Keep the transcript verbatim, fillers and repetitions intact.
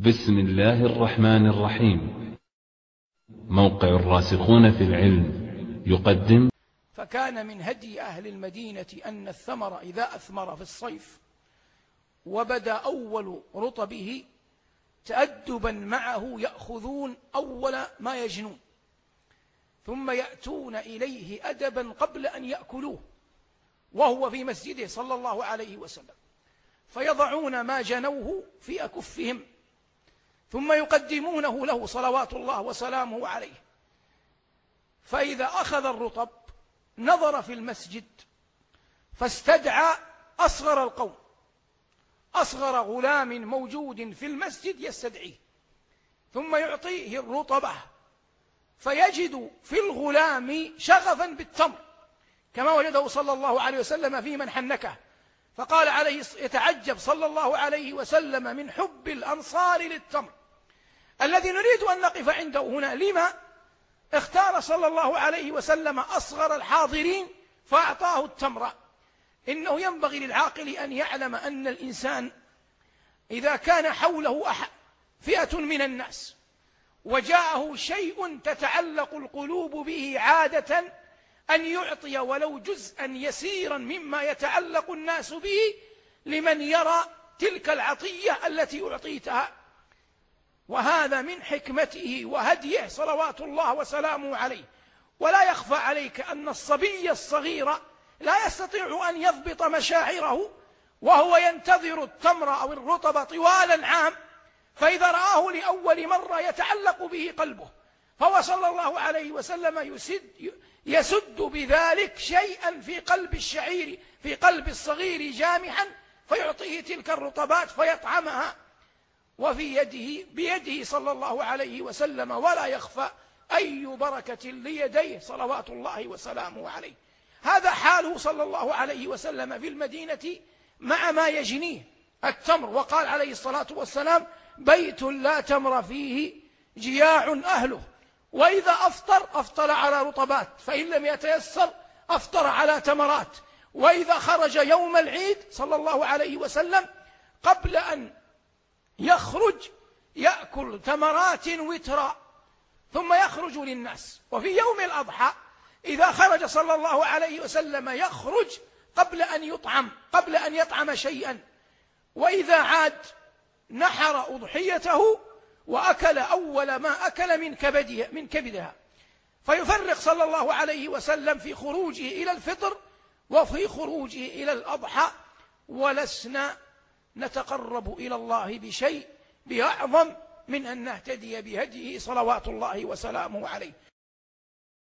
بسم الله الرحمن الرحيم. موقع الراسخون في العلم يقدم. فكان من هدي أهل المدينة أن الثمر إذا أثمر في الصيف وبدا أول رطبه تأدبا معه يأخذون أول ما يجنون، ثم يأتون إليه أدبا قبل أن يأكلوه وهو في مسجده صلى الله عليه وسلم، فيضعون ما جنوه في أكفهم ثم يقدمونه له صلوات الله وسلامه عليه. فإذا أخذ الرطب نظر في المسجد فاستدعى أصغر القوم، أصغر غلام موجود في المسجد يستدعيه، ثم يعطيه الرطبة فيجد في الغلام شغفا بالتمر كما وجده صلى الله عليه وسلم في من حنكه، فقال عليه يتعجب صلى الله عليه وسلم من حب الأنصار للتمر الذي نريد أن نقف عنده هنا. لما اختار صلى الله عليه وسلم أصغر الحاضرين فأعطاه التمر؟ إنه ينبغي للعاقل أن يعلم أن الإنسان إذا كان حوله أحد فئة من الناس وجاءه شيء تتعلق القلوب به عادة أن يعطي ولو جزءا يسيرا مما يتعلق الناس به لمن يرى تلك العطية التي أعطيتها. وهذا من حكمته وهديه صلوات الله وسلامه عليه. ولا يخفى عليك أن الصبي الصغير لا يستطيع أن يضبط مشاعره وهو ينتظر التمر أو الرطب طوال العام، فإذا رآه لأول مرة يتعلق به قلبه، فهو صلى الله عليه وسلم يسد, يسد بذلك شيئا في قلب الشعير في قلب الصغير جامحا فيعطيه تلك الرطبات فيطعمها، وفي يده بيده صلى الله عليه وسلم، ولا يخفى أي بركة ليديه صلوات الله وسلامه عليه. هذا حاله صلى الله عليه وسلم في المدينة مع ما يجنيه التمر. وقال عليه الصلاة والسلام: بيت لا تمر فيه جياع أهله. وإذا أفطر أفطر على رطبات، فإن لم يتيسر أفطر على تمرات. وإذا خرج يوم العيد صلى الله عليه وسلم قبل أن يخرج يأكل تمرات وترا ثم يخرج للناس. وفي يوم الأضحى إذا خرج صلى الله عليه وسلم يخرج قبل أن يطعم قبل أن يطعم شيئا، وإذا عاد نحر أضحيته وأكل أول ما أكل من كبدها, من كبدها فيفرق صلى الله عليه وسلم في خروجه إلى الفطر وفي خروجه إلى الأضحى. ولسنا نتقرب إلى الله بشيء بأعظم من أن نهتدي بهديه صلوات الله وسلامه عليه.